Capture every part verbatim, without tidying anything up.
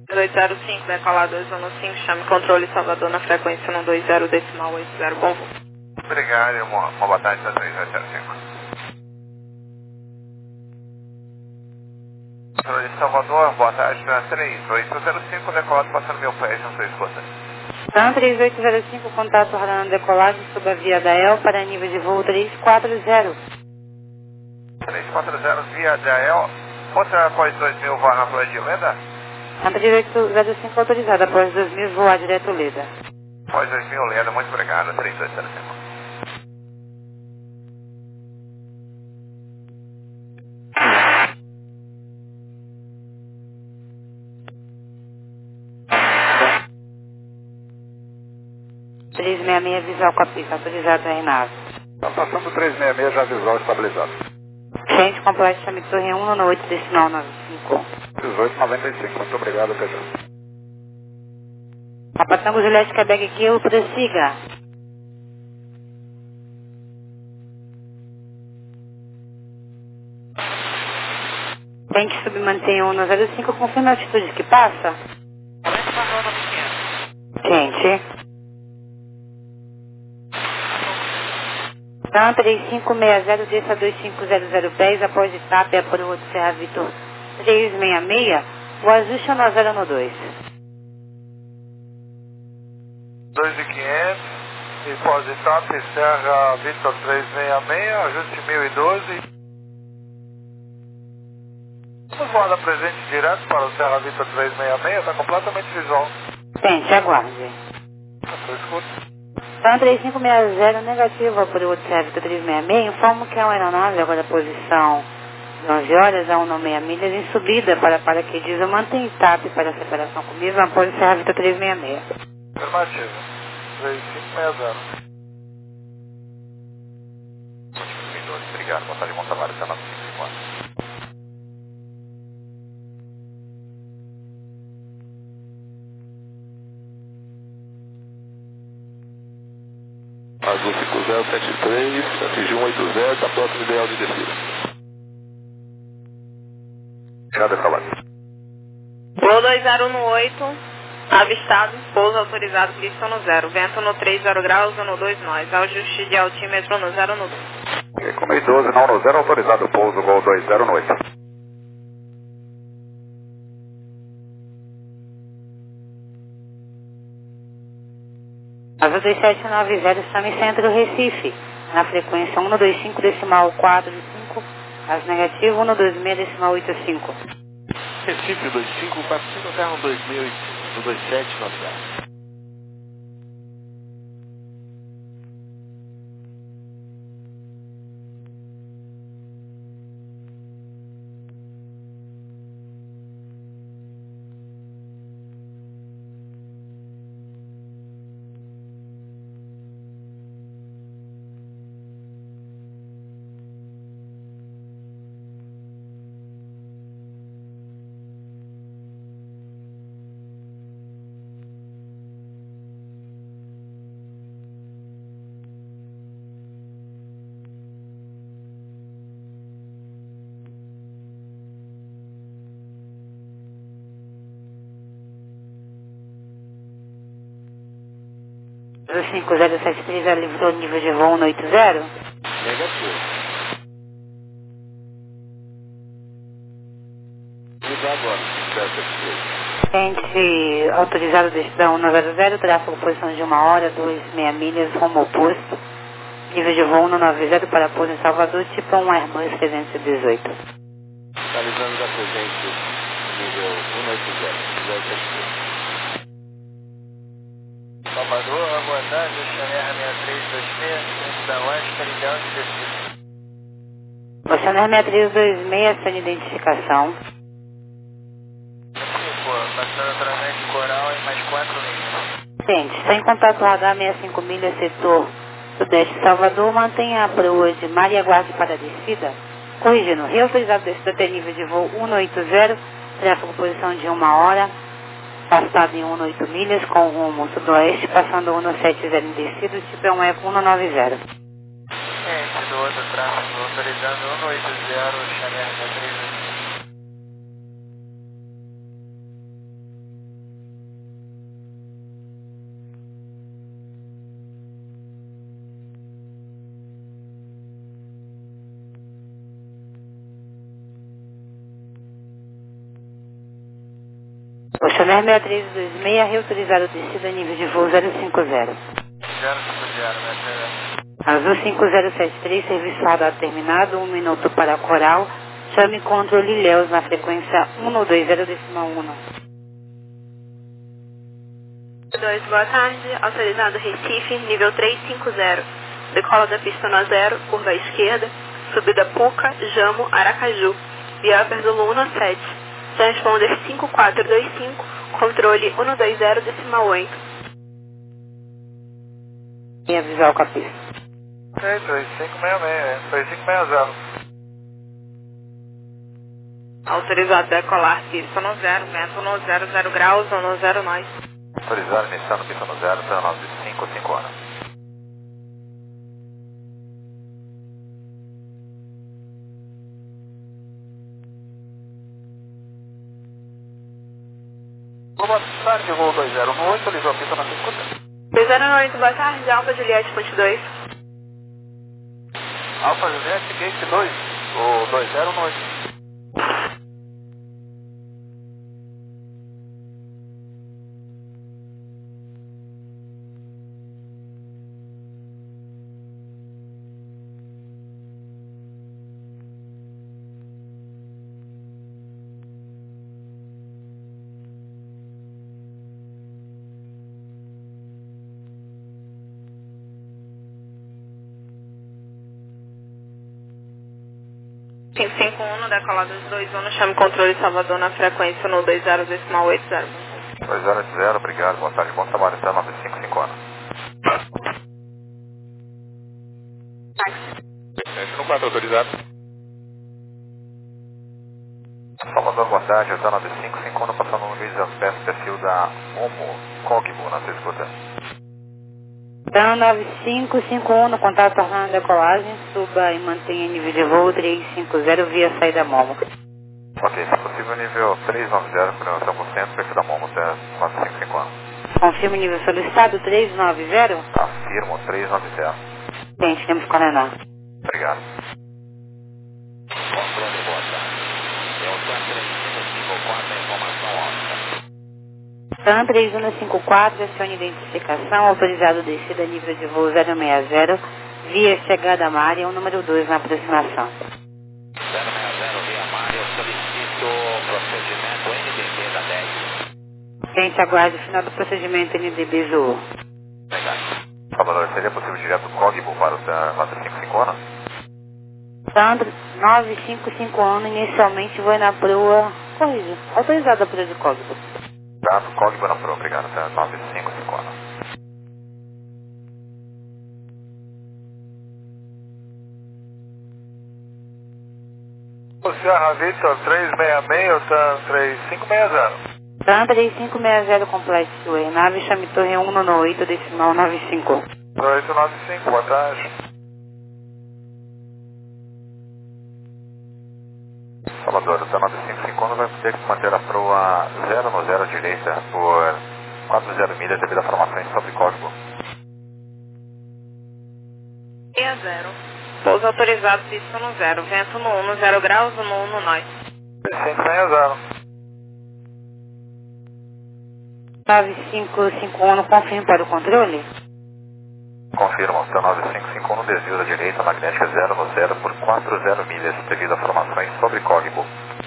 dois zero cinco, decolar dois um cinco, chame controle Salvador na frequência um dois zero decimal oito zero, bom voo. Obrigado e uma, uma boa tarde da três dois zero cinco. Controle Salvador, boa tarde da três oito zero cinco, decolado passando mil pés na sua escuta. Então, três oito zero cinco, contato radar decolagem sob a via da E L para nível de voo três quatro zero. três quatro zero via da E L, outra após dois mil voar na Florida de Leda? Então, três oito zero cinco autorizada, após dois mil voar direto Leda. Após dois mil Leda, muito obrigado, três oito zero cinco. três seis seis visual com a pista, autorizado R nave. Está passando três seis seis já visual estabilizado. Gente, complete, chame torre um no oito decimal nove cinco. dezoito noventa e cinco, muito obrigado, P J. Papa Tango Juliette Quebec Kilo, prossiga. Tem que submanter um no zero cinco, confirma a altitude que passa. Gente. Então, três cinco seis zero, desça dois cinco zero zero pés, após etapa é por outro Serra Vitor três seis seis, o ajuste é no zero no dois. dois mil e quinhentos, e pós-etapa, Serra Vitor três seis seis, ajuste mil e doze. Vamos voar da presente direto para o Serra Vitor três seis seis, está completamente visual. Gente, aguarde. Eu escuto. Então, três cinco seis zero, negativo por outro Serra Vitor três seis seis, informo que é uma aeronave, agora posição de onze horas a um meia milhas, em subida para paraquedismo, mantém TAP para separação comigo, após o Serra Vitor três seis seis. Afirmativo. três cinco seis zero. Minutos, obrigado. Boa tarde, Montamário, está na cinco cinco quatro. Azul cinco zero sete três, F G um oito zero, está próximo ideal de descida. Já decolado. Voo dois zero um oito, avistado, pouso autorizado, pista no zero, vento no três zero graus, no dois nós, ajuste de altímetro no zero no dois. Comei doze, não no zero, autorizado, pouso, gol dois zero no oito. Azul dois sete nove zero, Sami Centro Recife, na frequência um dois cinco decimal quatro cinco, as negativo um dois seis decimal oito cinco. Recife dois cinco quatro cinco, terra um dois mil e dois sete nove zero. cinco zero sete três já livrou o nível de voo no oito zero? Negativo. Ligar agora, zero sete três. Gente, autorizado decisão um zero zero, tráfego posição de uma hora, dois meia milhas, rumo oposto. Nível de voo no nove zero para pouso em Salvador, tipo um Airbus trezentos e dezoito. Finalizando da presente, nível um oito zero, zero sete três. Salvador, boa tarde, Oceaner seis três dois seis, centro da Oeste, para ideal de descida. Oceaner seis três dois seis, sem identificação. cinco, passando através de Coral em mais quatro milhas. Gente, está em contato radar sessenta e cinco milhas, setor sudeste Salvador, mantenha a proa de mar e aguarde para a descida. Corrigindo, reautorizado descida até nível de voo um oito zero, tráfego posição de uma hora, passado em um oito milhas, com rumo sudoeste, passando um sete zero em descida, tipo é um Eco um nove zero. Gente, do outro tráfego, autorizando um oito zero, Oceaner seis três dois seis. Oceaner seis três dois seis, reautorizado descida nível de voo zero cinco zero. zero cinco zero, né? Azul cinco zero sete três, serviço radar terminado, um minuto para Coral. Chame controle Ilhéus na frequência um dois zero decimal um. dois, boa tarde. Autorizado Recife, nível trezentos e cinquenta. Decola da pista no zero, curva à esquerda, subida Puca, Jamo, Aracaju. Via Upper Zulu um sete. Transponder cinco quatro dois cinco, controle um dois zero decimal oito. E avisar o capista. Ok, três cinco seis seis, três cinco seis zero. Autorizado decolar pista no zero, vento no zero, zero graus, no zero nós. Autorizado iniciando pista no zero, zero nove cinco cinco horas. Boa tarde, voo dois zero oito, alisou a pista na cinquenta. dois zero oito, boa tarde. Alfa Juliette, ponte dois. Alfa Juliette, gate dois, o dois zero oito. cinco cinco um, decolada dos dois um, chame controle Salvador na frequência no dois zero decimal oito zero. dois zero oito zero, obrigado, boa tarde, bom trabalho, zero nove cinco cinco horas. sete no quatro, autorizado. Salvador, boa tarde, zero nove cinco cinco um, passando no Luiz Aspés, perfil da Momo Cogbo, na sua escuta. Então, nove cinco cinco um, no contato tornando a decolagem, suba e mantenha nível de voo três cinco zero via saída Momo. Ok, se possível, nível trezentos e noventa, programação por cento, perfil da Momo, nove cinco cinco um. Confirma o nível solicitado, trezentos e noventa? Afirmo, trezentos e noventa. Gente, temos que condenar. Obrigado. Controle, boa tarde. Eu estou três cinco cinco quatro, informação óbvia. TAM três um cinco quatro, acione identificação, autorizado descida nível de voo zero seis zero, via chegada à área, o número dois na aproximação. zero seis zero, via Mário, solicito procedimento N D B da dez. Gente, aguarde o final do procedimento N D B Zoo. Obrigado. Salvador, seria possível direto Cogbo para o nove cinco cinco um? Sandro, nove cinco cinco um, inicialmente vai na proa, corrija, autorizada a proa de Código. Tá, Cogbo na proa, obrigado, nove cinco cinco um. Sierra Victor três seis seis, ou tá três cinco seis zero. TAM três cinco seis zero Complete Way, nave chame torre um no oito decimal nove cinco. oito nove cinco, boa tarde. Salvador, o nove cinco cinco um vai ter que manter a proa zero no zero à direita por quatro zero milhas devido a formações sobre Código. seis zero. Pouso autorizado, pista no zero, vento no um, zero graus, no um no nós. cinco seis zero. nove cinco cinco um, confirme para o controle? Confirma, o nove cinco cinco um no desvio da direita, magnética zero no zero por quatro zero milhas devido a formações sobre Código.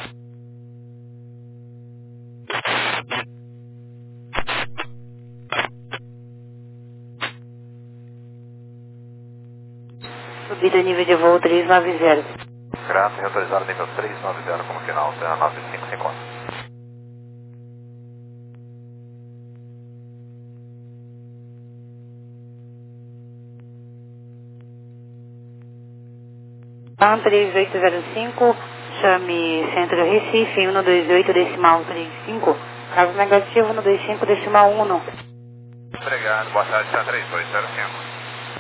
Subida nível de voo trezentos e noventa. Graças, autorizado nível trezentos e noventa como final, tá? nove cinco cinco um. TAM três oito zero cinco, chame Centro Recife, um dois oito decimal trinta e cinco, caso negativo um dois cinco decimal um. Obrigado, boa tarde, TAM três dois zero cinco.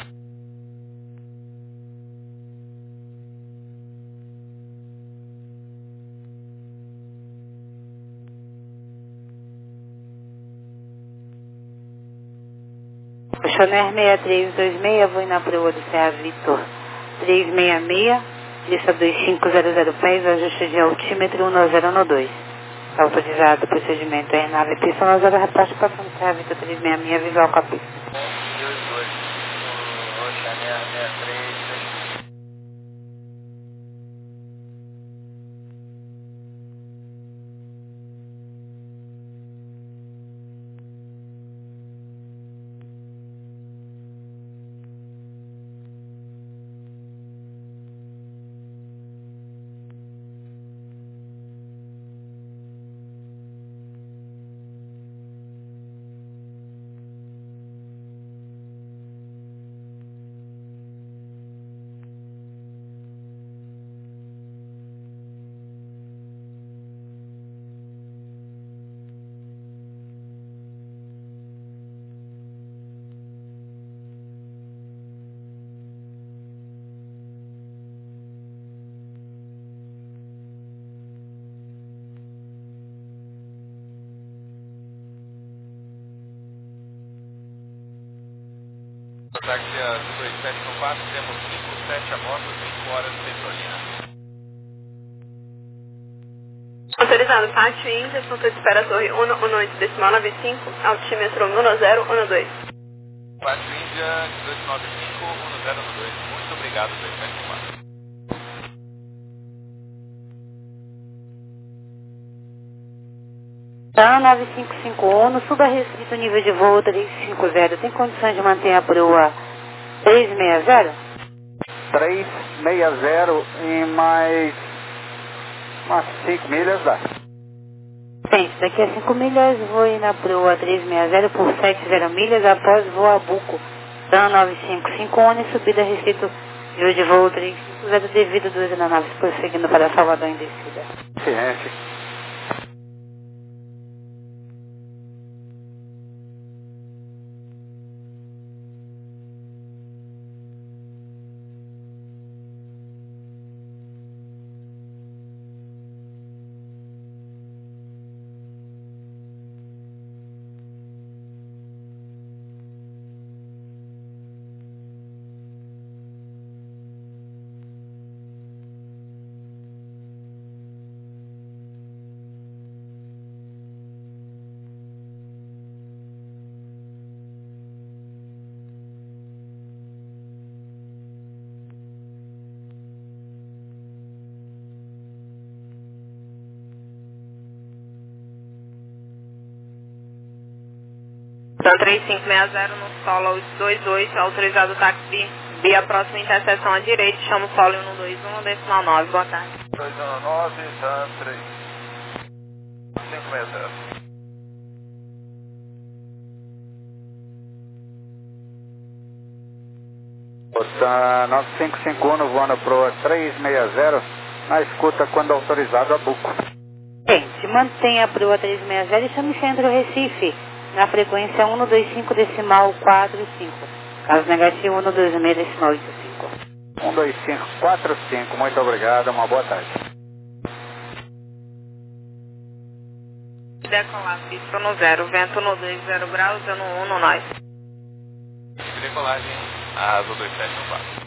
Oceaner seis três dois seis, vou na proa do Serra Vitor trezentos e sessenta e seis, lista dois cinco zero zero pés, ajuste de altímetro um zero um dois. Autorizado o procedimento é nave pista nove zero, repasse passando para a Vitor três seis seis, visual com a pista. dois dois, Oceaneer sessenta e três. Táxi dois sete um quatro, temos cinco sete a bordo, cinco horas de Petrolina. Autorizado Pátio Índia, ponto de espera Torre um um oito decimal nove cinco, altímetro um zero um dois. Pátio Índia dois nove cinco, um zero um dois. Muito obrigado, dois sete um quatro. Tá, nove cinco cinco um, suba restrito nível de voo trezentos e cinquenta. Tem condições de manter a proa trezentos e sessenta? trezentos e sessenta e mais umas cinco milhas dá. Gente, daqui a cinco milhas vou ir na proa trezentos e sessenta por setenta milhas após voo a Buco. Tá, nove cinco cinco um, subida restrito nível de voo trezentos e cinquenta devido a duas aeronaves prosseguindo para Salvador em descida. Ciência. Então três cinco seis zero no solo dois dois, autorizado o táxi via próxima interseção à direita, chama o solo um dois um, decimal nove, boa tarde. dois um nove, Sam três. cinco seis zero. Tá, nove cinco cinco um voando proa trezentos e sessenta, na escuta quando autorizado a Buco. Gente, mantenha a proa trezentos e sessenta e chame Centro Recife, na frequência um dois cinco decimal quatro cinco. Caso negativo, um dois seis decimal oito cinco. um dois cinco quatro cinco, muito obrigado, uma boa tarde. Decolar, pista no zero, vento no dois zero graus, dando um no nós. Decolagem, asa dois sete um quatro.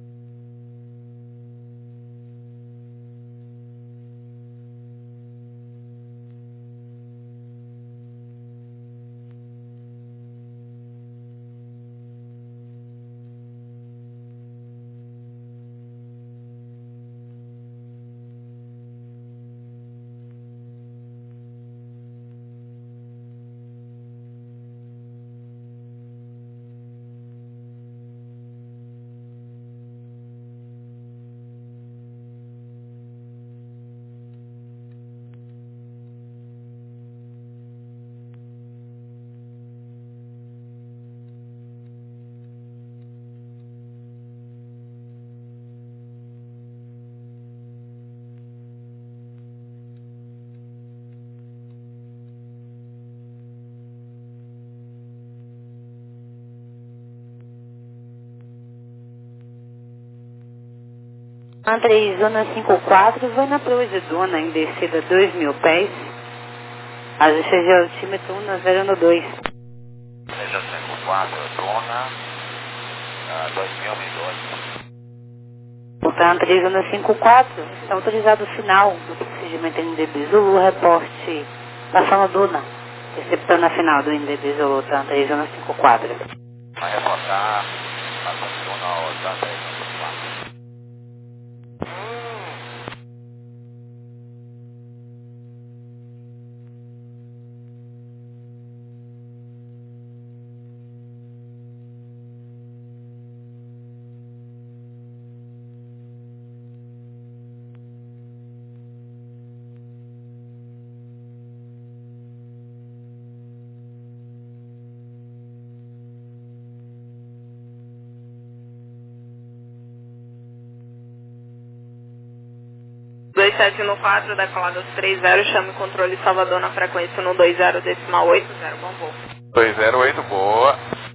Andrei, zona cinquenta e quatro, vai na proa de Dona, em descida dois mil pés. Ajuste de altímetro um zero dois. Seja cinquenta e quatro, Dona, dois mil e doze. TAM três um cinco quatro, está autorizado o final do procedimento N D B Zulu, reporte passando Duna, receptando a final do N D B Zulu TAM três um cinco quatro. Vai reportar, passando Duna ao TAM três um cinco quatro. dois sete um quatro, decolada três zero, chame o controle Salvador na frequência no dois zero decimal oito zero, bom voo. dois zero oito, boa.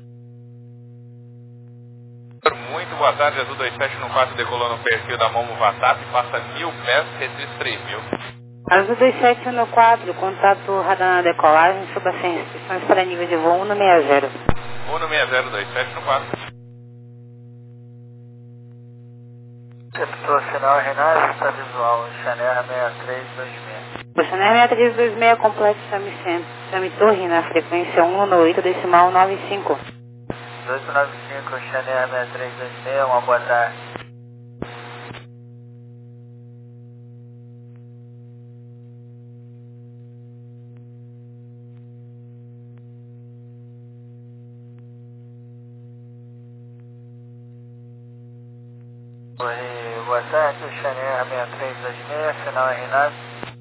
Muito boa tarde, Azul dois sete um quatro decolou no perfil da Momo Vatap, passa mil pés, registra três mil. Azul dois sete um quatro, contato radar na decolagem, suba sem restrições para nível de voo um seis zero. um seis zero, dois sete um quatro. Receptor sinal Renato, está visual, Chanel seis três dois seis. O Chanel seis três dois seis completo chame centro, chame torre na frequência um oito decimal nove cinco. dois nove cinco, Chanel seis três dois seis, uma boa tarde. Oi, boa tarde, Chanel seis três dois seis, sinal é Renato.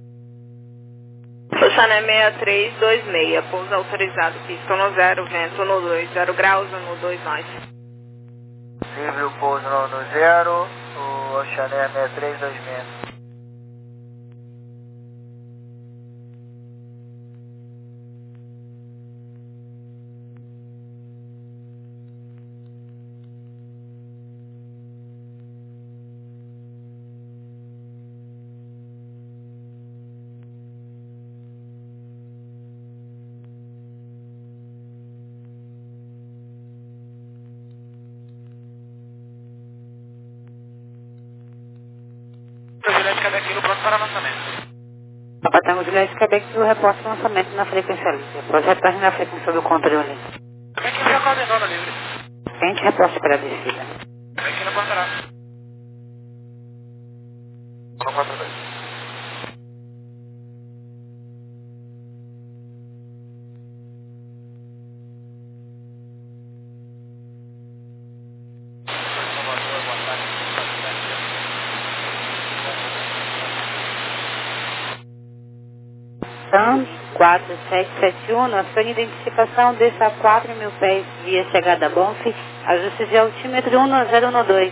Chanel seis três dois seis, pouso autorizado, pista no zero, vento no dois, zero graus no dois nós. Livre o pouso no, no zero, o Chanel seis três dois seis. Juliette Quebec, pronto para lançamento. Papatango Juliette Quebec do reporte de lançamento na frequência livre. Após retorno na frequência do controle. Também que enviou a coordenada livre. Quente reporte para a descida. Também que não passará. um quatro dois. TAM quatro sete sete um, na sua identificação desça a quatro mil pés via chegada a Bonf, ajuste de altímetro um zero um dois.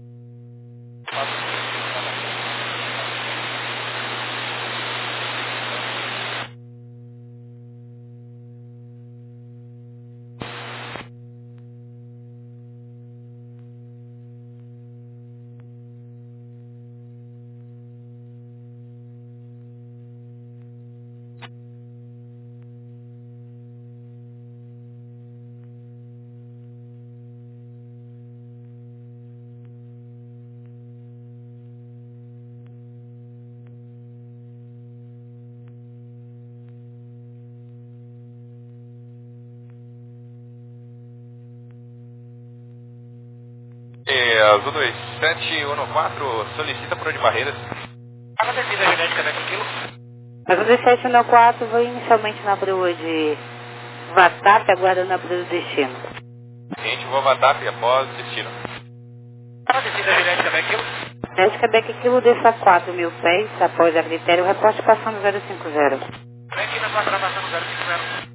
Azul dois sete um quatro solicita por de barreiras. A descida genética daquilo. Azul dois sete um quatro foi inicialmente na proa de Vatap, aguardando a proa do destino. Gente, vou Vatap após destino. A descida genética daquilo. Genética Quebec quilo desça quatro mil pés, após a critério, reporte passando zero cinco zero. Vem aqui na quadra passando zero cinco zero.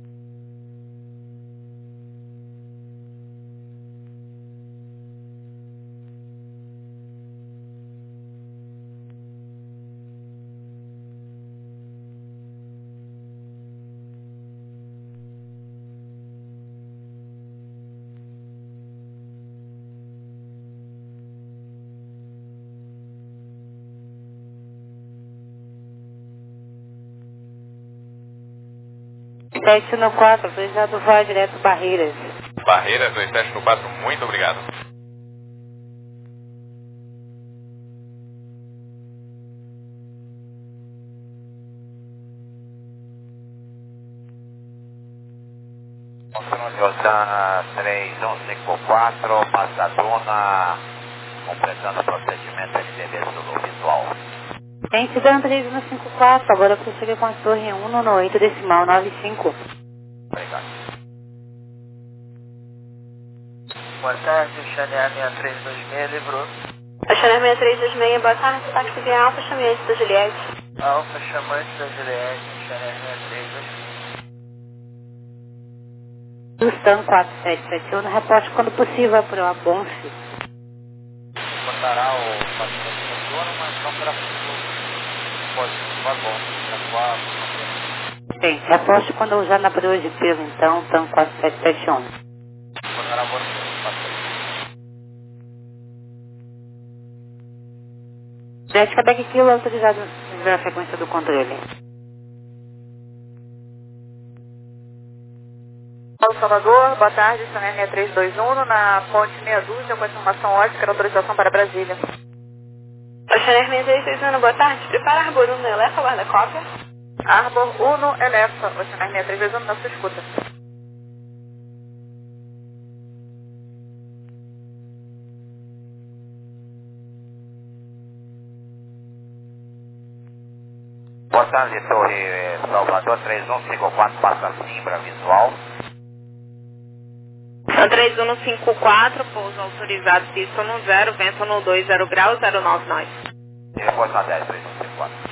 sete um quatro, autorizado voar direto Barreiras. Barreiras dois sete um quatro, muito obrigado. Jota três um cinco quatro, Passadona, completando o procedimento L D B Zulu visual. Lentidão três um cinco quatro, agora prossiga com a torre um no oito decimal nove cinco. Obrigado. Boa tarde, Xané seis três dois seis, livrou. Xané seis três dois seis, boa tarde, táxi via Alfa, chamante da Juliette. Alfa, chamante da Juliette, Xané seis três dois seis. Justan quatro sete sete um, reporte quando possível para o Bonfe. Botará o paciente no sono, mas não para o pode vai bom, para quatro. Sim, reporte quando usar na proa de peso, então, TAM quatro sete sete um. Botará a bolsa no paciente. Jet Quebec Kilo autorizado a frequência do controle. Salvador, boa tarde, Xané seis três dois um, na ponte meia dúzia, com informação ótica, autorização para Brasília. Xané seis três dois um, boa tarde, prepara Arbor Uno, Elefa, guarda cópia. Arbor Uno, Elefa, o Xané seis três dois um, na sua escuta. Boa tarde, Torre Salvador três um cinco quatro, passa Simbra visual. três um cinco quatro, pouso autorizado, pista no zero, vento no dois zero graus, zero nove nós. E depois na dez, três um cinco quatro.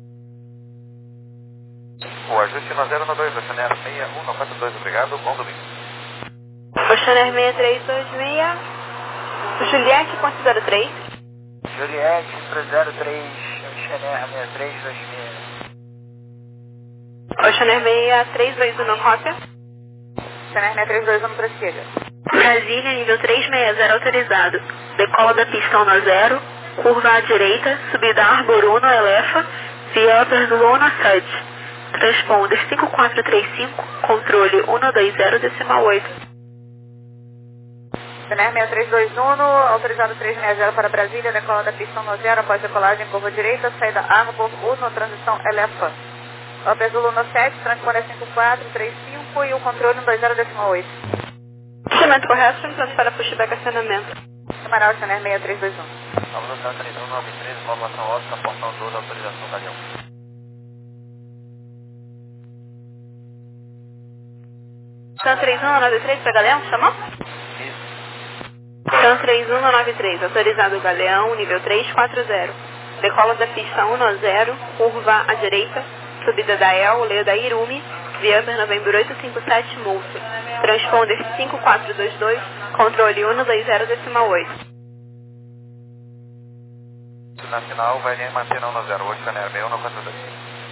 O ajuste na zero no dois, o Xané seis um no quatro dois, obrigado, bom domingo. O Xané seis três dois seis, Juliette, ponto zero três. Juliette, zero três, Xané seis três dois seis. O Xané seis três dois um, cópia. Xané seis três dois um, prossiga. Brasília, nível três seis zero autorizado. Decola da pista um zero, curva à direita, subida Arbor Uno, Elefa, via Upper sete. Transponder cinco quatro três cinco, controle um dois zero decimal oito. Xané seis três dois um, autorizado três seis zero para Brasília, decola da pista um zero, após decolagem, curva direita, saída Arbor Uno, transição Elefa. Upper Zulu sete, transponder cinco quatro três cinco e o controle um dois zero decimal oito. Chamamento correto, estamos para pushback acionamento. Camaral Xané seis três dois um. Salvador três um nove três, informação ótica, portão doze, autorização Galeão. TAM três um nove três para Galeão, chamou? Isso. TAM três um nove três, autorizado Galeão, nível três quatro zero. Decola da pista um zero, curva à direita, subida da El, Leda Irumi, via Upper November oito cinco sete, multa. Transponder cinco quatro dois dois, controle um dois zero decimal oito. Na final vai linha manter um zero, hoje Xané seis um no quatro dois.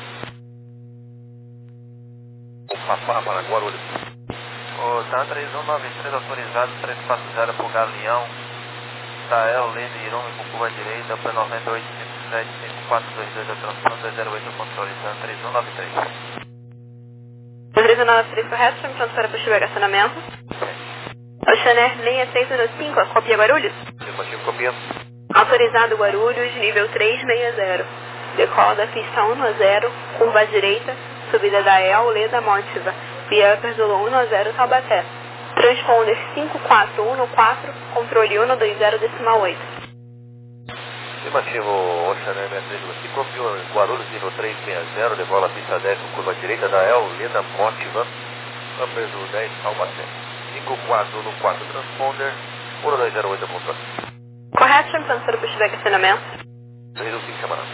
Papá para Guarulhos. O TAM três um nove três autorizado três quatro zero para o Galeão. Tael, Leda Irumi com curva direita, Upper noventa e oito cinco sete, cinco quatro dois dois, a transponder dois zero oito, controle TAM três um nove três. três um nove três correto, estamos prontos para pushback acionamento. O Xané seis seis zero cinco, copia Guarulhos. Afirmativo, copia. Autorizado Guarulhos, nível três seis zero. Decola da pista um zero, curva à direita, subida da El, Leda Mótiva, via Upper Zulu um zero, Taubaté. Transponder cinco quatro um quatro, controle um dois zero decimal oito. Afirmativo, Oxané seis três dois cinco, copiou Guarulhos, nível três seis zero, decola pista dez com curva direita da El, Leda Mótiva, Upper Zulu dez, Taubaté. cinco quatro um quatro, transponder, um dois zero oito, controle. Correto, estamos prontos para pushback acionamento. três um cinco, camarada.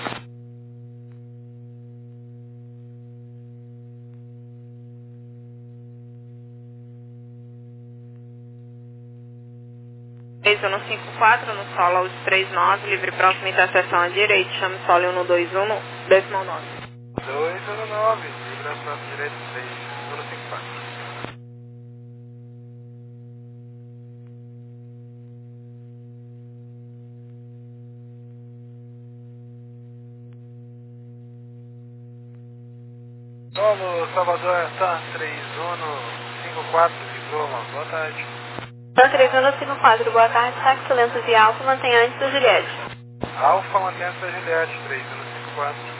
três um cinco quatro, no solo aos três nove, livre próxima interseção à direita, chame solo um dois um, decimal nove. dois um nove, livre próxima à direita, três um cinco quatro. Solo Salvador, TAM três um cinco quatro, livrou, boa tarde. TAM três um cinco quatro, boa tarde, táxi lento via Alfa, mantenha antes do Juliette. Alfa, mantenha antes da Juliette, três um cinco quatro.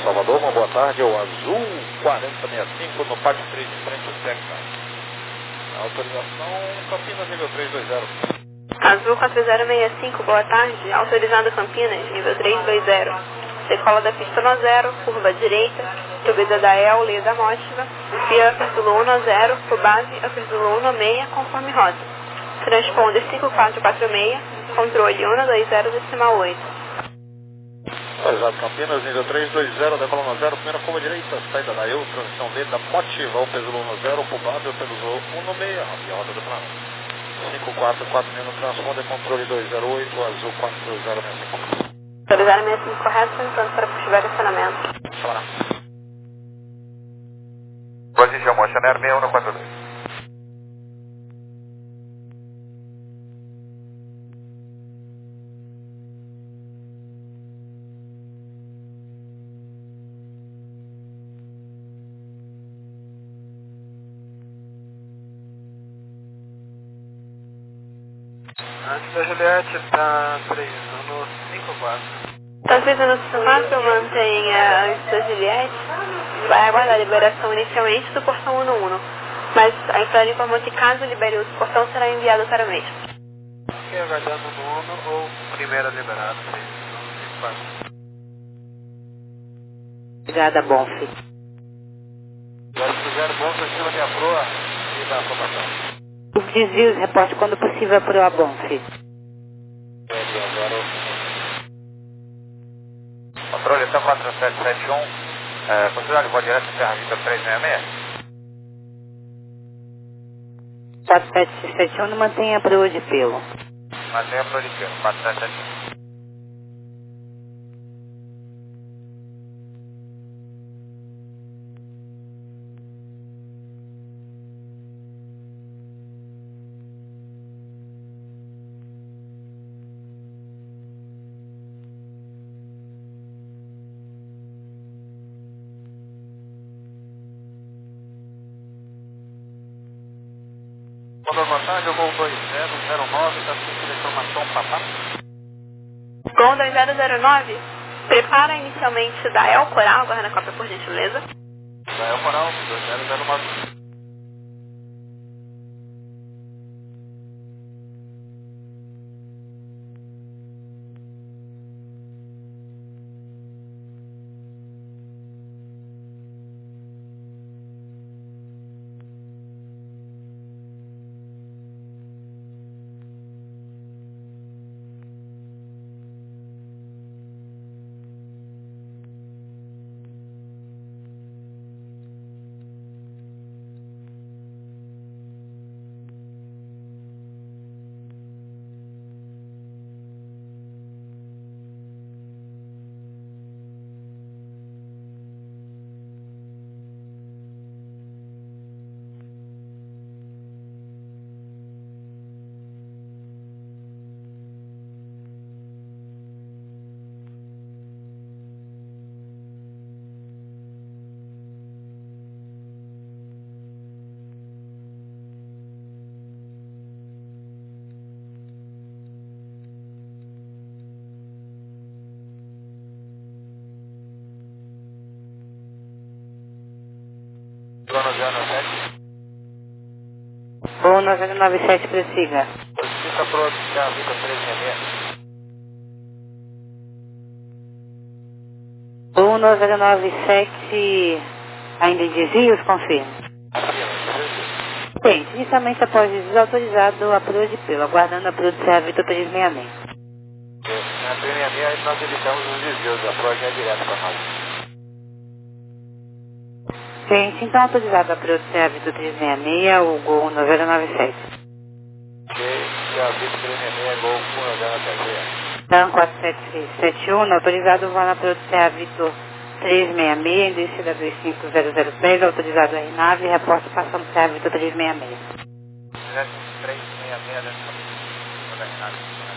Salvador, uma boa tarde, é o Azul quarenta sessenta e cinco no pátio três de frente ao Texas. Autorização Campinas nível três dois zero. Azul quatro zero seis cinco, boa tarde. Autorizado Campinas, nível três dois zero. Decola da pista no zero, curva direita, subida da E L, Lê da Mótiva, via Upper Zulu um zero, por base Upper Zulu um seis, conforme rota. Transponder cinco quatro quatro seis, controle um dois zero decimal oito. Autorizado Campinas, nível três dois zero, decola no zero, primeira curva direita, saída da E L, transição Lê da Mótiva, Upper Zulu um zero, por base Upper Zulu um seis, a rota do plano. cinco quatro quatro seis no transponder, controle dois zero oito, Azul quatro zero seis cinco. Autorizado seis cinco correto, entrando para possível estacionamento. Position Motion Air seis um quatro dois. Antes da Juliette está precisando cinco quatro. Transferindo no cinco mantenha antes da Juliette, vai aguardar a liberação inicialmente do portão um um, mas a empresa informou que caso libere o portão será enviado para o mesmo. Fiquei aguardando no Uno ou primeira liberada, precisando cinco quatro. Obrigada, Bonfi. Já fizeram bom para cima de a proa e da formação. Os desvios, reporte quando possível para o Bonfi. Controle então quatro sete sete um, é, possibilidade de voar direto Serra Vitor três seis seis. quatro sete sete um, mantenha a proa de pelo. Mantenha a proa de pelo, quatro sete sete um. Boa tarde, eu vou dois zero zero nove, está sentindo a informação papá? Gol dois zero zero nove, prepara inicialmente da El Coral, aguarda a cópia por gentileza. Da El Coral, dois zero zero nove. Ou nove zero nove sete, prossiga. Fica pronto, já, Vitor três seis seis. Ou nove zero nove sete, ainda em desvios, confirme. Bem, inicialmente após desvio autorizado a proa de pelo, aguardando a proa do Serra Vitor três seis seis. Na três seis seis nós evitamos os desvios, a proa já é direto para nós. Gente, então autorizado a proa do Serra Vitor três seis seis, o Gol nove zero nove sete. Ok, já Vitor três seis seis, Gol um zero nove sete. Dan quatro sete sete um, autorizado o voo na proa do Serra Vitor três seis seis, indício da dois cinco zero zero seis, autorizado a R-Nave, reporte passando Serra Vitor três seis seis. três seis seis, dentro do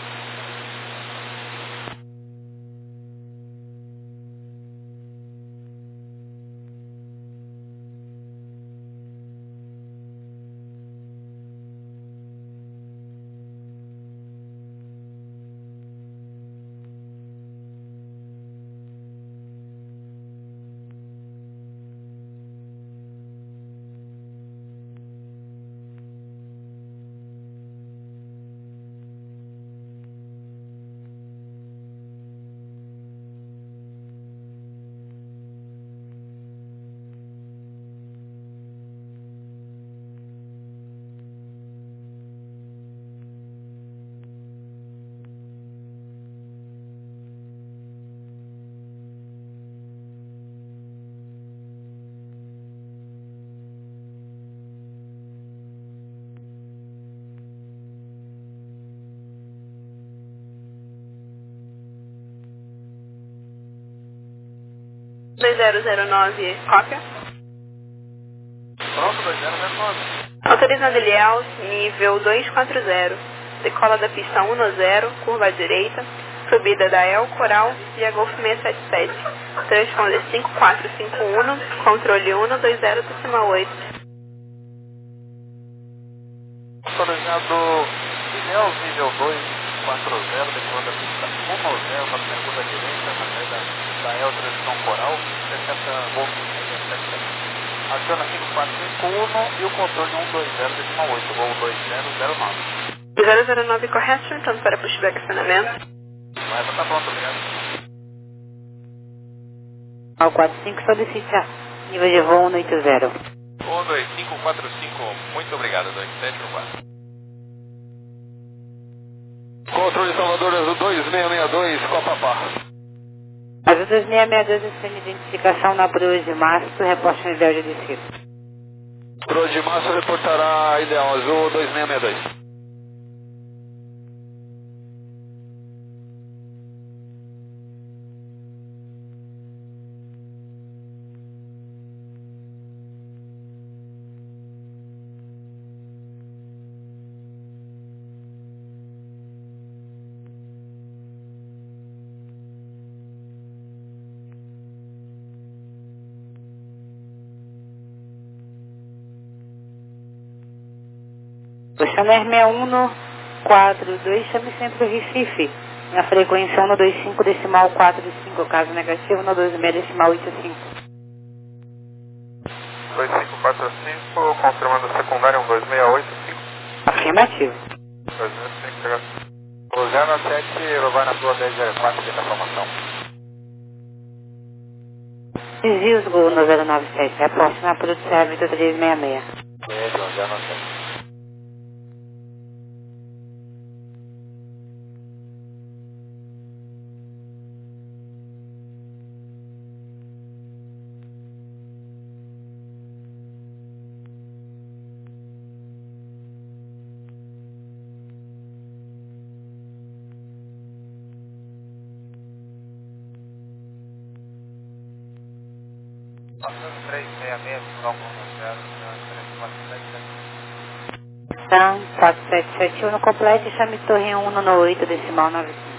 dois zero zero nove, cópia. Pronto, dois zero zero nove. Autorizando Ilhéus, nível dois quatro zero. Decola da pista um zero, curva à direita. Subida da El Coral via Golf seiscentos e setenta e sete. Transponder cinco quatro cinco um, controle um dois zero oito. Autorizado Ilhéus, nível dois quatro zero, decolando a pista um zero para a segunda direita, na saída da El Transição Coral, sessenta Golf seiscentos e setenta e sete. Aciona cinco quatro cinco um e o controle um dois zero oito, voo dois zero zero nove. zero zero nove correto, então para pushback acionamento. Vai, tá pronto, obrigado. Ao quatro cinco solicita nível de voo um oito zero. um dois cinco quatro cinco, muito obrigado, dois sete um quatro. Controle Salvador Azul dois seis seis dois, Copapá. Azul dois seis seis dois, sem identificação na proa de mastro, reporte no ideal de descida. Proa de mastro reportará Ideal Azul dois seis seis dois. Chanel seis um quatro dois, chame sempre o Recife, na frequência um dois cinco decimal quatro cinco, caso negativo um dois seis decimal oito cinco. dois cinco quatro cinco, confirmando a secundária um dois seis oito cinco. Afirmativo. dois zero cinco, o zero sete vai na sua dez zero quatro de informação. Desvios Gol no zero nove sete, reporte na proa do Cérbito três seis seis. Beijo, zero sete. três seis seis, zero três quatro sete sete. São quatro sete sete um no completo, chame torre um no oito decimal nove cinco.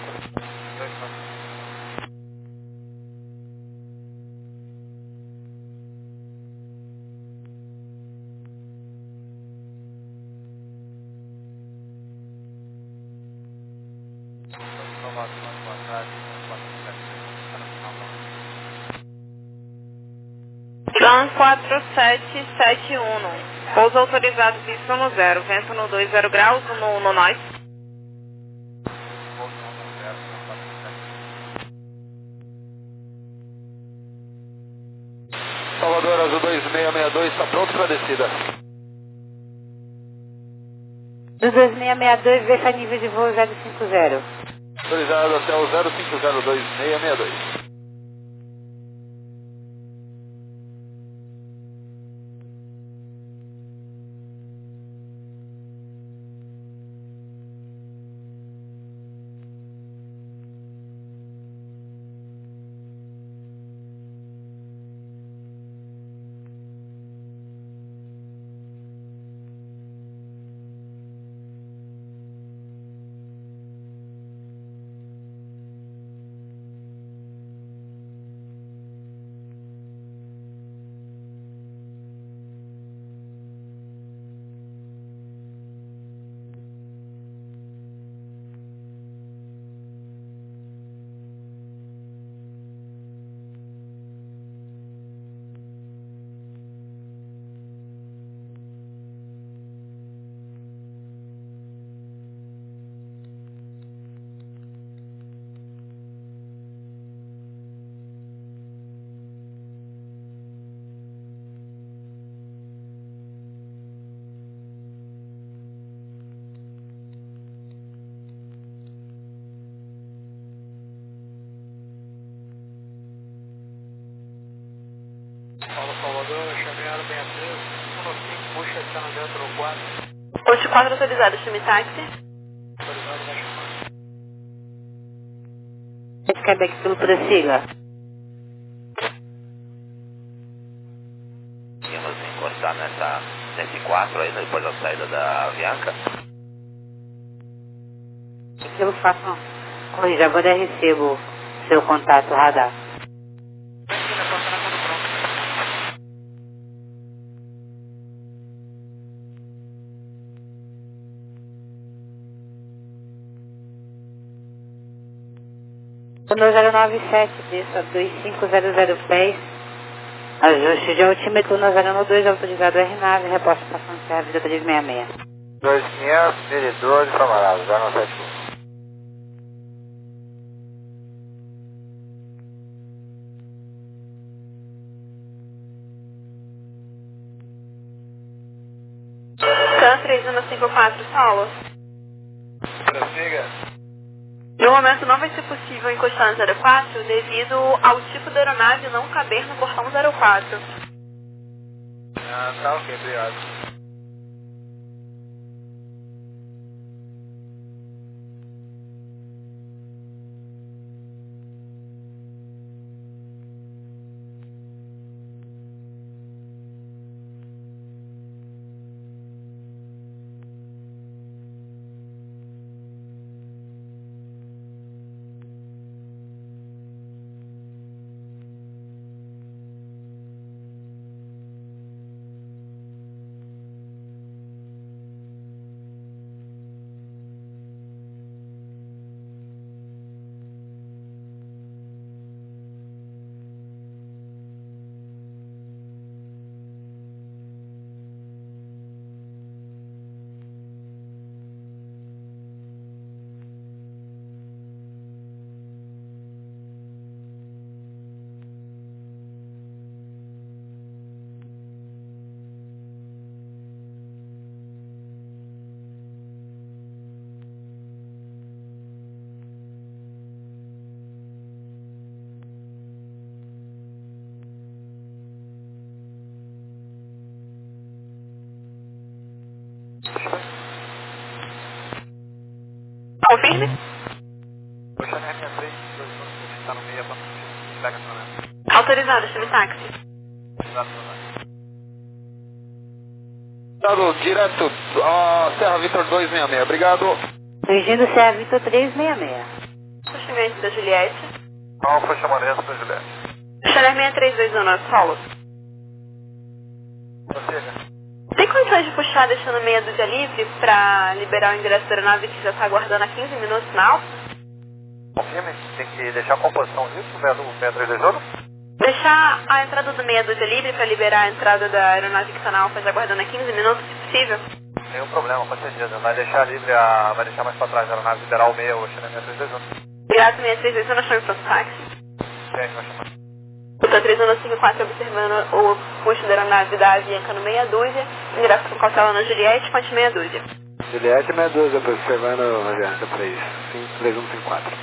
Plan quatro sete sete um. Pouso autorizado pista no zero. Vento no dois zero graus, no, no nós. Salvador Azul dois seis seis dois, está pronto para descida. Do dois seis seis dois, veja nível de voo zero cinco zero. Autorizado até o zero cinco zero dois seis seis dois. Paulo Salvador, Chanel seis três, um cinco, puxa, está no zero quatro. Ponte quatro autorizado, chame táxi. Autorizado, vai chamar. Esse Quebec pelo Priscila. quatro aí, depois da saída da Avianca. Eu faço, corrija, agora eu recebo seu contato radar. No zero nove sete, desça dois cinco zero zero pés, ajuste de altímetro no zero um dois, autorizado R nove, reposta passando Serra Vida trezentos e sessenta e seis. dois quinhentos, mil e doze, camarada, zero nove sete um. Can três um cinco quatro, Paulo. Prossiga. No momento não vai ser possível encostar no zero quatro devido ao tipo da aeronave não caber no portão zero quatro. Ah, tá ok, obrigado. Confirme. Poxa, né, minha três, dois, um, tá no meio, pra pega a né? Autorizado, chame táxi. Exato, né? Obrigado, direto, a Serra Vitor duzentos e sessenta e seis, obrigado. Dirigindo Serra Vitor trezentos e sessenta e seis. Puxamento da Juliette. Alfa chamanense da Juliette. Chanel seis três dois um nove, Paulo. Prossiga. Tem condições de puxar deixando meia dúzia livre para liberar o ingresso da aeronave que já está aguardando há quinze minutos na alfa? Confirme, tem que deixar a composição disso, seis três dois um? Deixar a entrada do meia dúzia livre para liberar a entrada da aeronave que está na alfa já aguardando há quinze minutos, se possível? Nenhum problema, com certeza. Vai deixar livre, a... vai deixar mais para trás a aeronave, liberar o meio, o Chanel seis três dois um. Obrigado, seis três dois um, nós chamamos o táxi. Tem, vai chamar. O T três um cinco quatro observando o puxo da aeronave da Avianca no meia dúzia, ingresso com cautela na Juliette, ponte meia dúzia. Juliette meia dúzia, observando a Avianca três três um cinco quatro.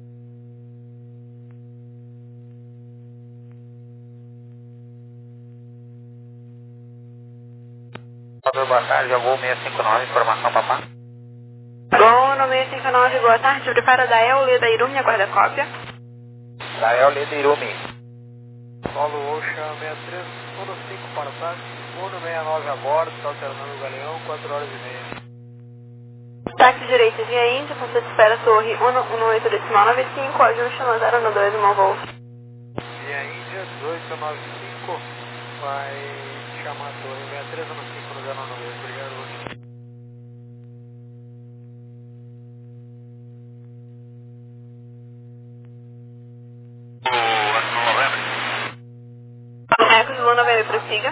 Boa tarde, eu vou seis cinco nove, informação, papá. Gol no seis cinco nove, boa tarde, prepara da El, Leda Irumi, aguarda a cópia. Da El, Leda Irumi. Solo Ocean seis três um cinco para táxi, um seis nove a bordo, está alternando o Galeão, quatro horas e meia. Táxi direito via Índia, você espera Torre um um oito decimal nove cinco, ajuste no zero um dois, uma voo. Via Índia, dezoito nove cinco, vai chamar a Torre seis três um cinco no zero um dois, obrigado. Ecos Luna vai me prossiga.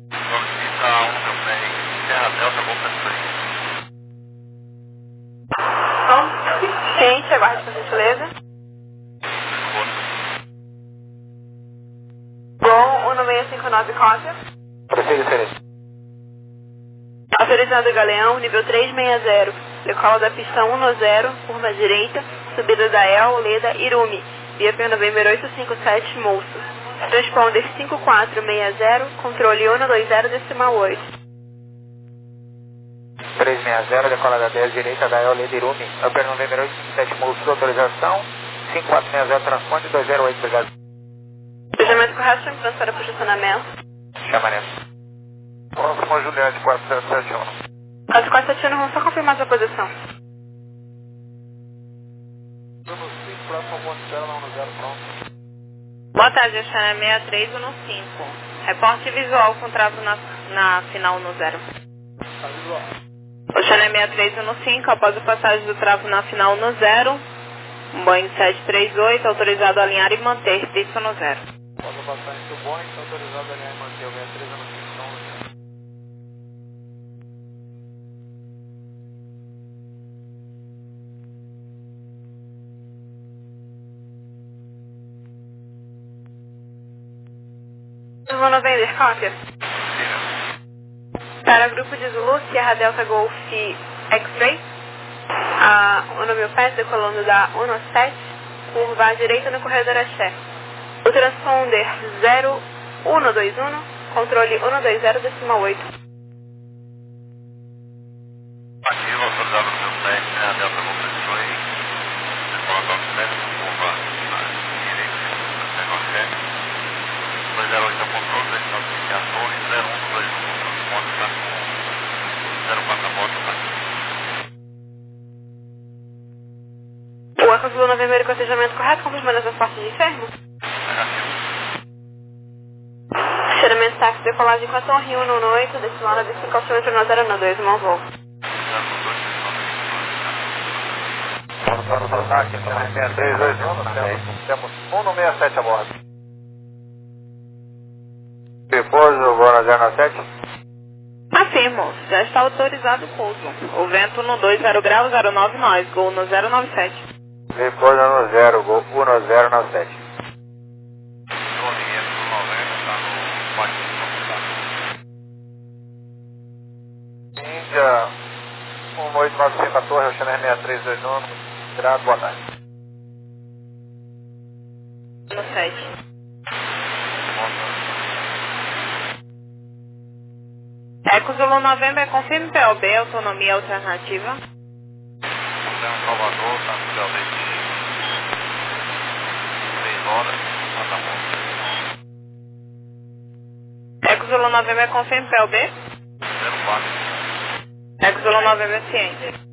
Bom, quente, aguarde por gentileza. Bom, um seis cinco nove, cópia. Prossiga, Felipe. Autorizado Galeão, nível trezentos e sessenta, decola da pista um zero, curva direita, subida da El, Leda, Irumi, via P November oito cinco sete, Moço. Transponder cinco quatro seis zero, controle um dois zero, decimal oito. trezentos e sessenta, decola da dez direita da El, Leda, Irumi, P November oito cinco sete, Moço, autorização, cinco quatro seis zero, transponder dois zero oito, obrigado. Fechamento correto, chame transfera para o estacionamento. Chamanense. Próximo Juliette quatro sete sete um. quatro quatro sete um, vamos só confirmar sua posição. cinco, próximo ao ponto zero, não, no zero, pronto. Boa tarde, a Channel seis três um cinco. Reporte visual com travo na, na final no zero. Tá visual. O Channel seis três um cinco, após a passagem do travo na final no zero, um Boeing sete três oito, autorizado a alinhar e manter pista no zero. Após a passagem do Boeing, está autorizado a alinhar e manter o seis três um cinco, então, no zero. Vou vender cópia. Para grupo de Zulu, Sierra Delta Golf X-Ray, a Uno mil pés, decolando da Uno sete, curva à direita no corredor Axé. O transponder zero um dois um, controle um dois zero decimal oito. Aqui, autorizado no seu sete, Sierra Delta Golf X-Ray, decola Golf sete, curva à direita, no Axé. dois zero oito é controle, dois nove cinco é a torre, zero um dois um transporte, está com zero quatro a bordo, tá? O Eco Zulu Novembro com acejamento correto, confirmando as partes de enfermo. Negativo. Cheramento táxi, decolagem com a torre um um oito, decimal nove cinco, altímetro no zero um dois, mão voo. Vamos para o ataque, seis três dois um, temos um no sessenta e sete a bordo. Repouso, Bona zero sete. Afirmo, já está autorizado o pouso. O vento no dois zero graus zero nove nós, gol no zero nove sete. Repouso no zero, gol um zero nove sete. Índia um oito nove cinco a torre, Oceaner seis três dois um, grado, boa tarde. No sete. Eco Zulu Novembro, confirme P O B, autonomia alternativa. Salvador, tá no P O B de três horas, tá bom. Eco Zulu Novembro, confirme P O B. zero quatro. Eco Zulu Novembro, ciente.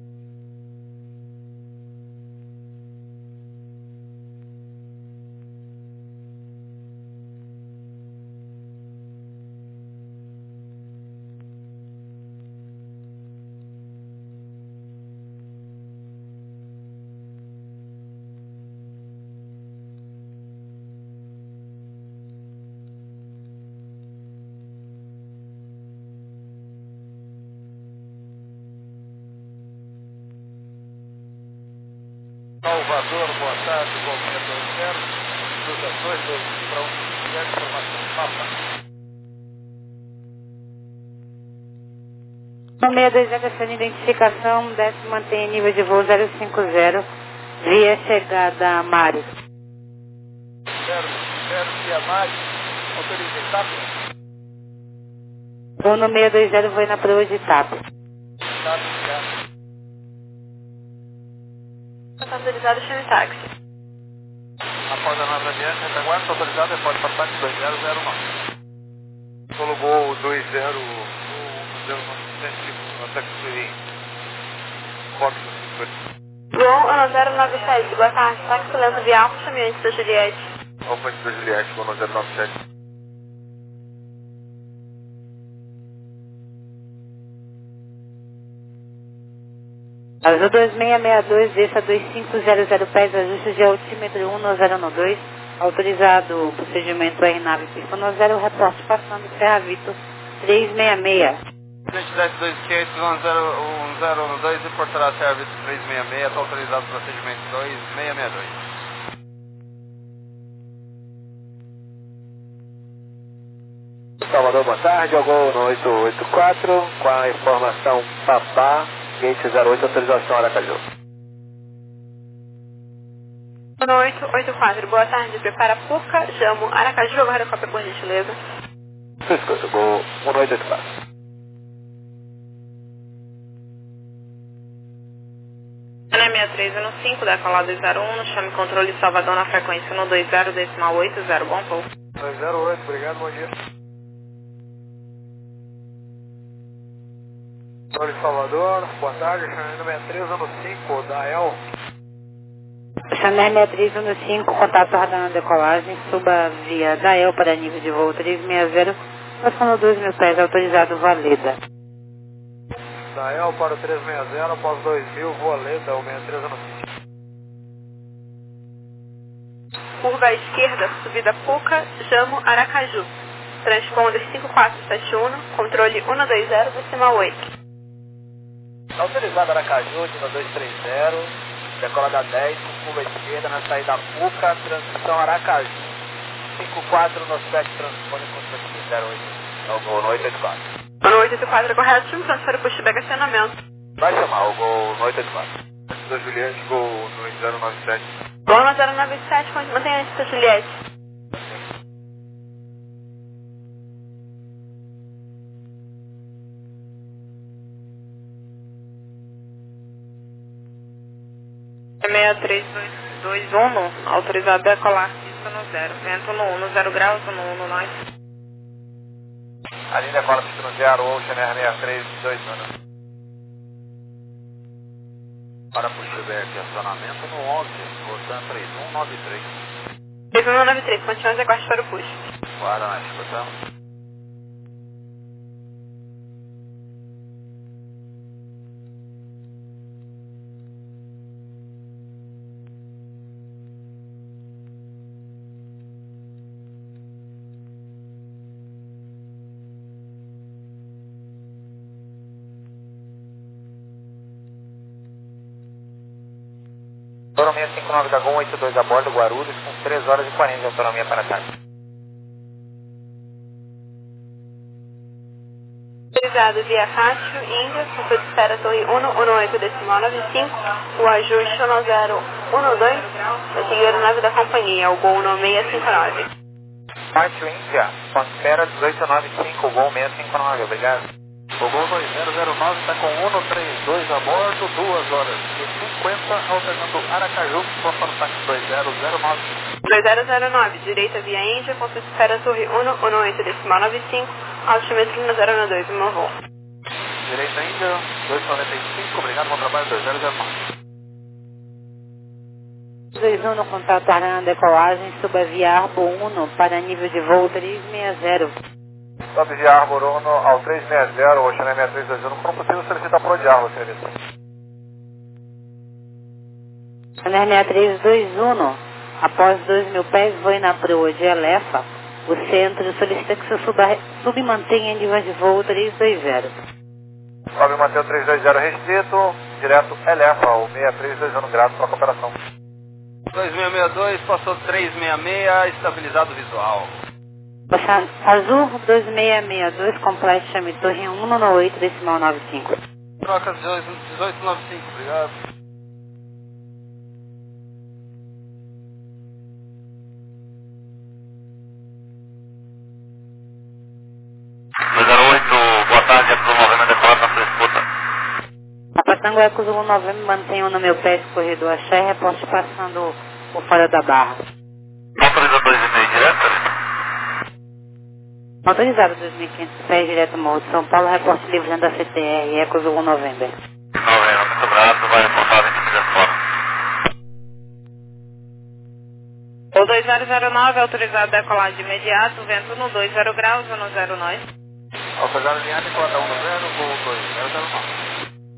Salvador, boa tarde, Golfinha dois zero, cruza dois dois para um sete, formação Papa. No seis dois zero, definindo identificação, desce mantém nível de voo zero cinco zero, via chegada a Mari. zero zero, via Mari, autoriza etapa. Voo no seis dois zero, vou na proa de etapa. Etapa, já. Está autorizado, chame táxi. Após a nave adiante, retaguarda, autorizado, e pode passar de dois zero zero nove. Solo Gol dois zero zero nove, até que fui Fox Gol um zero nove sete, boa tarde, táxi lento via Alfa, chame antes da Juliette. Alfa antes da Juliette, Bona zero nove sete. Azul dois seis seis dois, desça dois cinco zero zero pés, ajuste de altímetro um zero um dois, autorizado procedimento R nave pista no zero, reporte passando Serra Vitor três seis seis. Identidade dois quinhentos, um zero um dois, reportará Serra Vitor três seis seis, está autorizado o procedimento dois seis seis dois. Salvador, boa tarde, Gol no oito oito quatro, com a informação Papá, gate zero oito, autorização Aracaju. oito oito quatro, boa tarde, prepara Puca, Jamo, Aracaju, agora a cópia por gentileza. Escuta, Gol um oito oito quatro. seis três um cinco, decolar dois zero um, chame controle Salvador na frequência um dois zero, decimal oito zero, bom voo. dois zero oito, obrigado, bom dia. Oi, Salvador, boa tarde, Chanel sessenta e três um cinco, da El. Chanel sessenta e três um cinco, contato radar na decolagem, suba via da El para nível de voo trezentos e sessenta, passando dois mil pés, autorizado Valeda. Da El para o trezentos e sessenta, após dois mil, Valeda, o sessenta e três um cinco. Curva à esquerda, subida Puca, Jamo, Aracaju. Transponder cinco quatro sete um, controle cento e vinte, decimal oito. Autorizado Aracaju, Dino dois três zero, decola da dez, curva à esquerda na saída Puca, transição Aracaju. cinco quatro no sete, transponder com zero oito. É o gol no oito oito quatro. No oito oito quatro, correto, time transfere push back acionamento. Vai chamar o gol no oito oito quatro. Da Juliette, gol no zero nove sete. Gol no zero nove sete, mantenha a lista Juliette. seis três dois um, autorizado a decolar, pista no zero, vento no um, no zero graus, no um, no nós. A linha decola pista no zero, Ocean Air sessenta e três dois um. Para pushback, acionamento no onze, Rotan três um nove três. três um nove três, continua as aguardas para o push. Para, nós escutamos. Toro seiscentos e cinquenta e nove Gagão oitenta e dois a bordo, Guarulhos, com três horas e quarenta de autonomia para tarde. Autorizado via Fátio, Índia, controle de espera Torre um um oito, decimal nove cinco, o ajuste no zero um dois, vai seguir a nave da companhia, o gol no seis cinco nove. Fátio, Índia, com espera dezoito nove cinco, gol seis cinco nove, obrigado. O gol dois zero zero nove está com um três dois a bordo, duas horas e cinquenta, alternando Aracaju, conforme o táxi dois zero zero nove. dois zero zero nove, direita via Índia, controle de espera Torre um um oito, decimal nove cinco, altímetro no zero um dois, meu voo. Direita Índia, dois noventa e cinco, obrigado, bom trabalho, dois zero zero nove. dois um no contato radar na decolagem, suba via Arbo um para nível de voo trezentos e sessenta. Sobe via Arbor Uno ao trezentos e sessenta, Ocean Air sessenta e três dois um, como possível solicitar pro de Arbor, senhorita. Chanel sessenta e três dois um, após dois mil pés, voe na proa de Elefa, o centro solicita que você suba, submantenha em nível de voo trezentos e vinte. Sobe e mantém o trezentos e vinte restrito, direto Elefa, o sessenta e três dois um, graças pela cooperação. dois seis seis dois, passou trezentos e sessenta e seis, estabilizado visual. Ocean Azul dois seis seis dois, complete, chame Torre um um oito, decimal nove cinco. Troca dezoito nove cinco, obrigado. dois zero oito, boa tarde, é pro Novembro decolado na sua escuta. A passando Eco Zulu Novembro, mantenha no meu pé esse corredor Axé, reporte passando por fora da barra. Autoriza dois e meio direto? Autorizado dois mil e quinhentos pés, direto Morro de São Paulo, reporte livre da C T R, Eco Zulu Novembro. Novembro, muito grato, vai reportar vinte e três fora. O dois zero zero nove, autorizado a decolar de imediato, vento no dois zero graus, no zero nós. Autorizado linha de cota um zero, gol dois zero zero nove.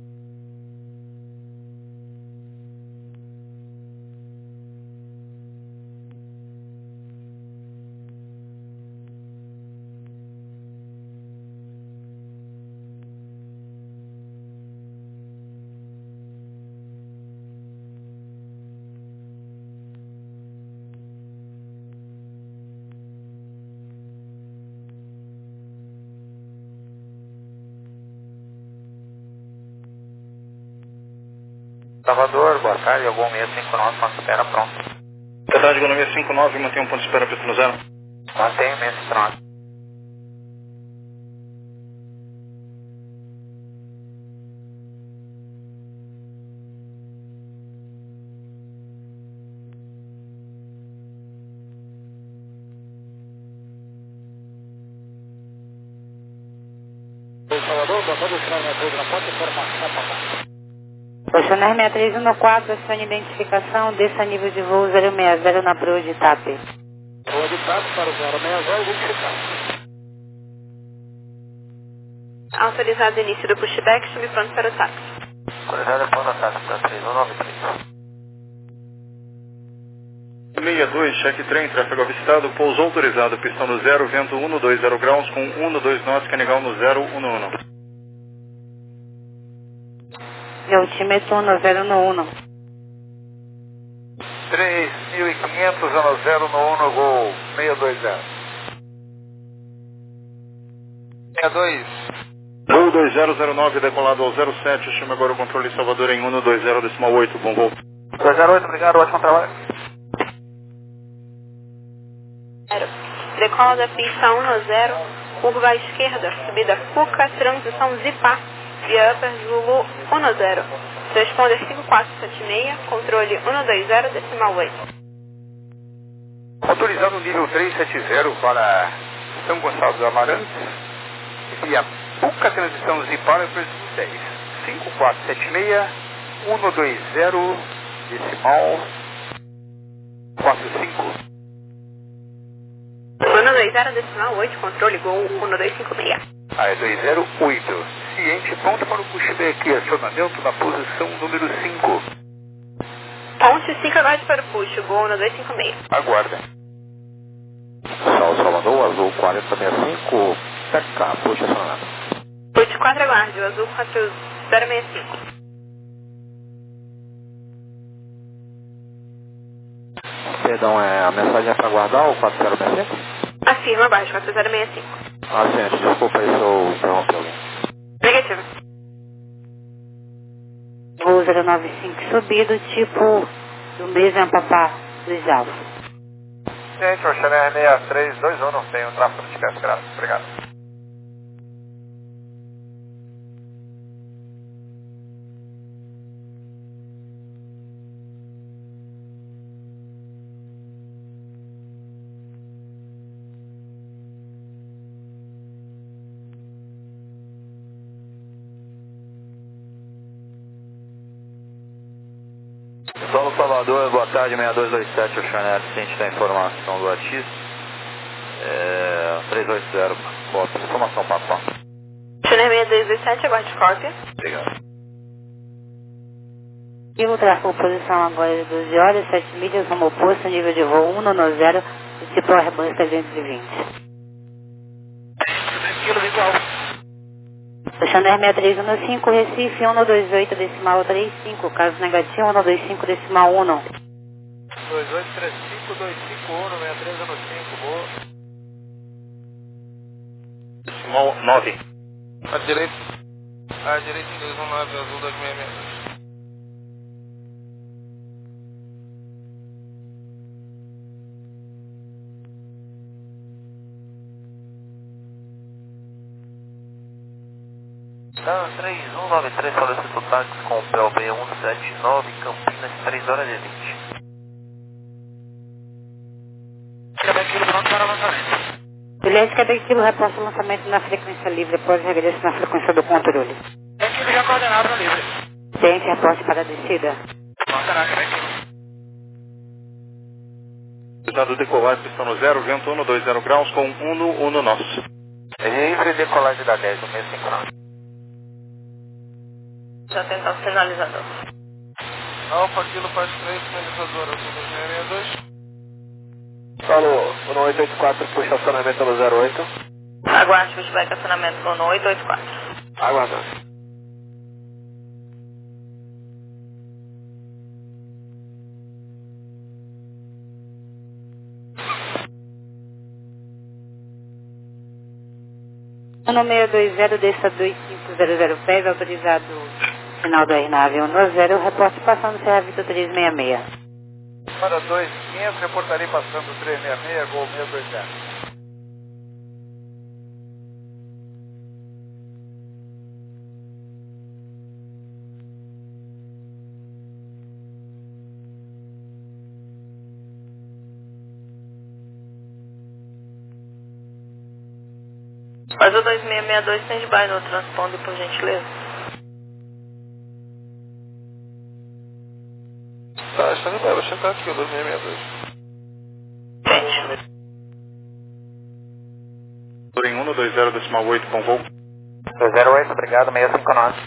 Salvador, boa tarde, algum seis cinco nove, ponto de espera pronto. Boa tarde, Economia seiscentos e cinquenta e nove, mantém um ponto de espera pista no zero. Mantenha o seis cinco nove. Salvador, doutor do sinal meia três um quatro, informação, papai. Oceanar seis três um quatro, acione identificação, desça nível de voo zero seis zero na proa de Itape. Proa de Itape para o zero seis zero, identificado. Autorizado início do pushback, estamos pronto para o táxi. Autorizado para o táxi, para três um nove três. sessenta e dois, cheque trem, tráfego avistado, pouso autorizado, pistão no zero, vento cento e vinte graus com cento e doze knots, Canegal no zero um um. E altímetro no zero um um. três mil e quinhentos, ano zero um um, voo seiscentos e vinte. sessenta e dois. Voo dois zero zero nove, decolado ao zero sete, chama agora o controle Salvador em cento e vinte decimal oito, bom voo. dois zero oito, obrigado, ótimo trabalho. Decola da pista um zero, curva à esquerda, subida Fuca, transição Zipar, via Upper Zulu um zero. Transponder cinco quatro sete seis, controle cento e vinte decimal oito. Autorizado nível trezentos e setenta para São Gonçalo dos Amarantos, via Fuca, transição Zipar, Upper Zulu dez. cinco quatro sete seis, cento e vinte decimal quarenta e cinco. cento e vinte decimal oito, controle Gol um dois cinco seis. Ah, é dois zero oito. Ciente, ponto para o pushback, acionamento na posição número cinco. Ponte cinco, aguarde para o push, Gol um dois cinco seis. Aguarda. Sal Salvador, azul quarenta sessenta e cinco, P K, puxa acionamento. Push quatro, aguarde, o azul quatro zero seis cinco. Perdão, é, a mensagem é para guardar o quatro zero seis cinco? Afirma, abaixo, quatro zero seis cinco. Ah, gente, desculpa aí se eu interrompi alguém. Negativo. Voo zero nove cinco subido, tipo do mesmo Papá dos Alfa. Gente, o Chanel seis três dois um, não tem um tráfego de teste grátis. Obrigado. Solo Salvador, boa tarde, seis dois dois sete, o Chanel ciente da informação do Atis. É, três oito zero, cópia. Informação, papá. Chanel seis dois dois sete, aguarde cópia. Obrigado. E o tráfego posição agora é doze horas, sete milhas, rumo oposto, nível de voo cento e vinte, tipo Airbus trezentos e vinte. Tranquilo, igual. Chanel seis três um cinco, Recife cento e vinte e oito decimal trinta e cinco, caso negativo cento e vinte e cinco decimal um. dois oito três cinco dois cinco um, seis três um cinco, boa. Decimal nove. À direita. À direita em dois um nove, azul dois seis seis dois. Dan três um nove três, solicito táxi com o P L B um sete nove, Campinas, três horas e vinte. Quebec, pronto para lançamento. Juliette, Quebec, reposta o lançamento na frequência livre, após regresso na frequência do controle. Equipe já coordenada livre. Ciente, reporte para a descida. Pronto, na Quebec. Dado decolar, pistão no zero, vento cento e vinte graus com cento e um knots. Livre decolagem da dez, no mesmo cinco. Já tentar o sinalizador. Alfa, Kilo, Paz três, finalizadora, azul dois seis seis dois. Alô, um oito oito quatro, puxa acionamento no zero oito. Aguarde pushback, acionamento no oito oito quatro. Aguardando. Ano seis dois zero, desça dois cinco zero zero pés, autorizado final da aeronave um zero, reporte passando Serra Vitor trezentos e sessenta e seis. Para dois quinhentos, reportarei passando trezentos e sessenta e seis, gol seis dois zero. Faz o dois seis seis dois stand-by no transponder, por gentileza. Tá, stand-by, vou sentar aqui o dois seis seis dois. Gente. Em um dois zero decimal oito, bom voo. dois zero oito, obrigado, seis cinco nove.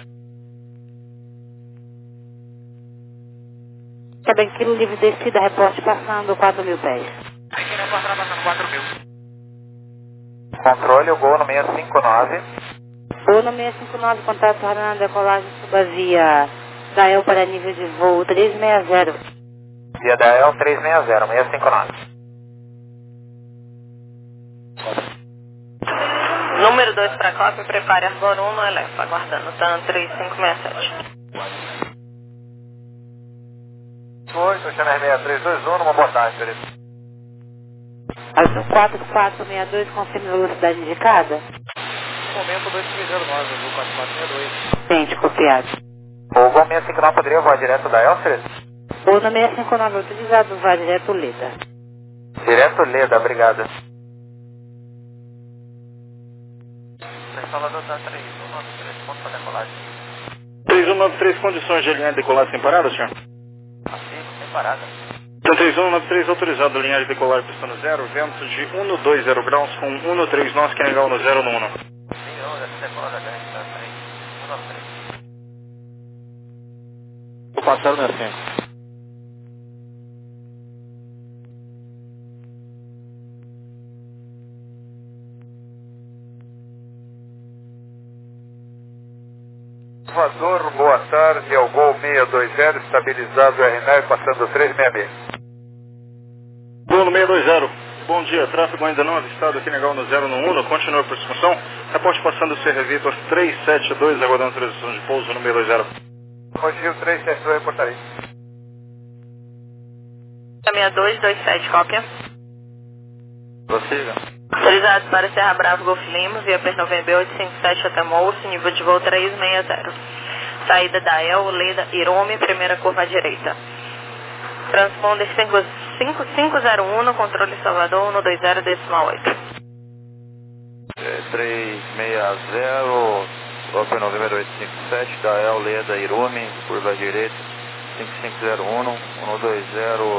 Quebra quilo livre descida, reporte passando quatro mil pés. Aqui na porta passando quatro mil. Controle, o gol no seis cinco nove. Gol no seis cinco nove, contato na decolagem subavia Dael para nível de voo três seis zero. Via Dael três seis zero, seis cinco nove. Número dois para cópia, prepare Arbor um no Elefa, aguardando TAM três cinco seis sete. Oi, sou Channel seis três dois um, uma boa tarde, querido. Azul quatro quatro seis dois, confirme a velocidade indicada. No momento dois três zero nove, Azul quatro quatro seis dois. Tente, copiado. O gol seis cinco nove poderia voar direto da Elfred? Gol no seis cinco nove autorizado, vá direto Leda. Direto Leda, obrigado. Salvador tá três um nove três, ponto para decolagem. três um nove três, condições de alinhar e decolar sem parada, senhor? Assim, sem parada. Então três um nove três, autorizado, alinhar e decolar pistando zero, vento de um dois zero graus com um três nós, que é legal no zero no um. Sim, eu já decola da grande, tá três um nove três. Vou passar no cinco. Salvador, boa tarde, é o Gol seis dois zero, estabilizado R nove, passando três seis seis. Bruno seis dois zero, bom dia, tráfego ainda não avistado aqui legal no zero no um, continua por discussão. Reporte passando o C R Vitor três sete dois, aguardando transição de pouso no seis dois zero. Motivo três sete dois, reportaria. seis dois dois sete, cópia. Prossiga. Autorizado para Serra Bravo, Golf Lima, via P nove B oito cinco sete até Moço, nível de voo três seis zero. Saída da El, Leda, Irome, primeira curva à direita. Transponder cinco cinco zero um, controle Salvador, um dois zero decimal oito. É, três seis zero, Golf November oito cinco sete, da El, Leda, Irome, curva à direita, cinco cinco zero um, um dois zero.